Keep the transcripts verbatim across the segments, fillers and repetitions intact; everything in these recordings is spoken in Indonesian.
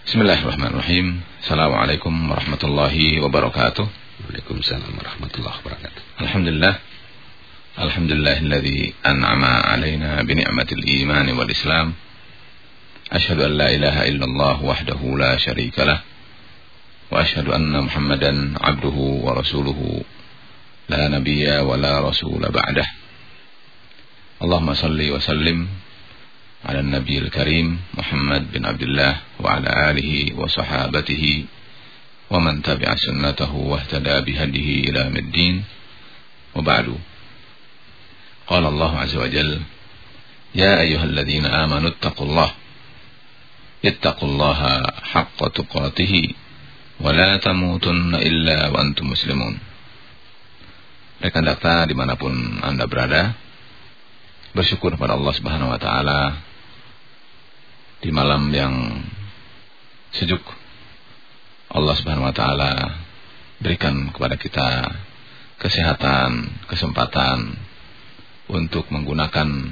Bismillahirrahmanirrahim. Assalamualaikum warahmatullahi wabarakatuh. Waalaikumsalam warahmatullahi wabarakatuh. Alhamdulillah. Alhamdulillahilladzi an'ama 'alaina bi ni'matil iman wal islam. Asyhadu an la ilaha illallah wahdahu la syarika lah. Wa asyhadu anna Muhammadan 'abduhu wa rasuluhu. La nabiyya wa la rasula ba'dah. Allahumma salli wa sallim ala nabiyil karim Muhammad bin Abdullah wa ala alihi wa sahabatihi wa man tabi'a sunnatahu wa ihtada bihadihi ila middin wa ba'du. Qala Allah azza wa jalla ya ayyuhalladzina amanu ittaqullaha ittaqullaha haqqa tuqatih wa la tamutunna illa wa antum muslimun. Rekan data dimanapun Anda berada, bersyukur kepada Allah Subhanahu wa taala di malam yang sejuk. Allah Subhanahu wa taala berikan kepada kita kesehatan, kesempatan untuk menggunakan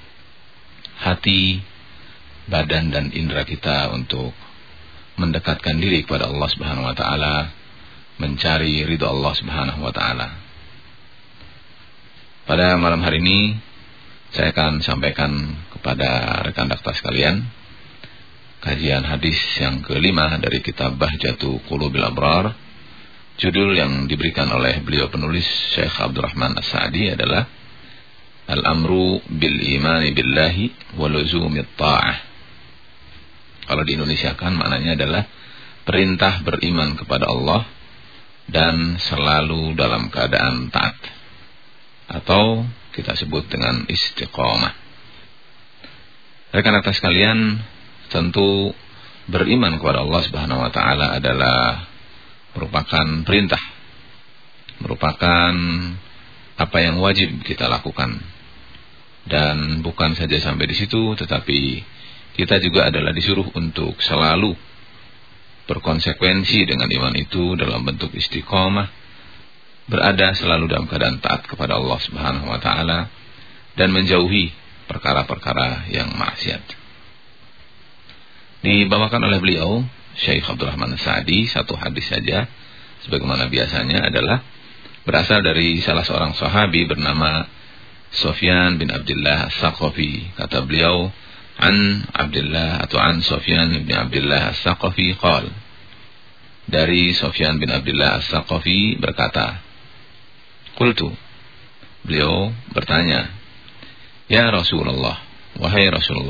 hati, badan dan indera kita untuk mendekatkan diri kepada Allah Subhanahu wa taala, mencari ridha Allah Subhanahu wa taala. Pada malam hari ini saya akan sampaikan kepada rekan dakta sekalian kajian hadis yang kelima dari kitab Bahjatu Qulubil Abrar. Judul yang diberikan oleh beliau penulis Syekh Abdurrahman As-Sa'di adalah Al-Amru bil Imani Billahi wa Luzumit Ta'ah. Kalau diindonesiakan maknanya adalah perintah beriman kepada Allah dan selalu dalam keadaan taat, atau kita sebut dengan istiqamah. Rekan atas sekalian, tentu beriman kepada Allah Subhanahu wa taala adalah merupakan perintah, merupakan apa yang wajib kita lakukan. Dan bukan saja sampai di situ, tetapi kita juga adalah disuruh untuk selalu berkonsekuensi dengan iman itu dalam bentuk istiqamah, berada selalu dalam keadaan taat kepada Allah Subhanahu wa taala dan menjauhi perkara-perkara yang maksiat. Dibawakan oleh beliau Syekh Abdurrahman As-Sa'di satu hadis saja, sebagaimana biasanya, adalah berasal dari salah seorang sahabi bernama Sufyan bin Abdullah As-Saqafi. Kata beliau, an Abdullah atau an Sufyan bin Abdullah As-Saqafi qala, dari Sufyan bin Abdullah As-Saqafi berkata, qultu, beliau bertanya, ya Rasulullah, wahai Rasulullah,